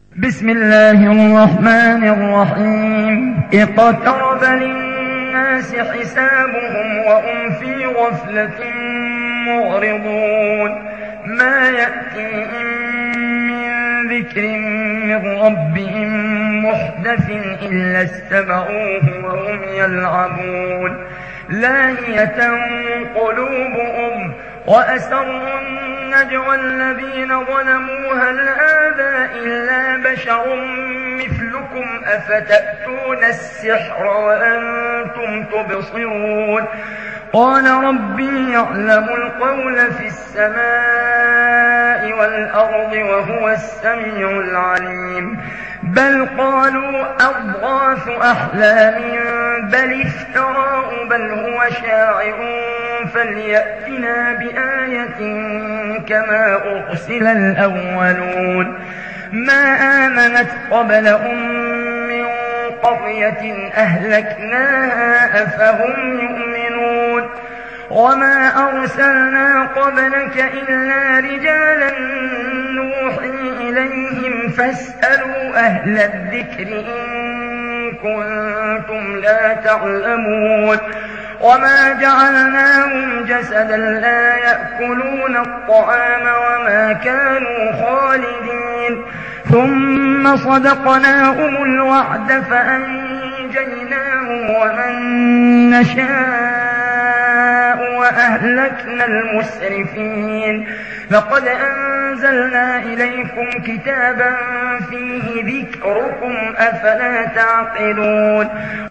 بسم الله الرحمن الرحيم. اقترب للناس حسابهم وهم في غفلة معرضون. ما يأتيهم من ذكر من ربهم محدث إلا استمعوه وهم يلعبون. لاهية قلوبهم وأسروا النجوى الذين ظلموا هل هذا إلا بشر مثلكم أفتأتون السحر وأنتم تبصرون. قال ربي يعلم القول في السماء والأرض وهو السميع العليم. بل قالوا أضغاث أحلام بل افتراه بل هو شاعر فليأتنا بآية كما أرسل الأولون. ما آمنت قبلهم من قرية أهلكناها أفهم يؤمنون. وما أرسلنا قبلك إلا رجالا نوحي إليهم فاسألوا أهل الذكر إن كنتم لا تعلمون. وما جعلناهم جسدا لا يأكلون الطعام وما كانوا خالدين. ثم صدقناهم الوعد فأنجيناهم ومن نشاء وأهلكنا المسرفين. لقد أنزلنا إليكم كتابا فيه ذكركم أفلا تعقلون.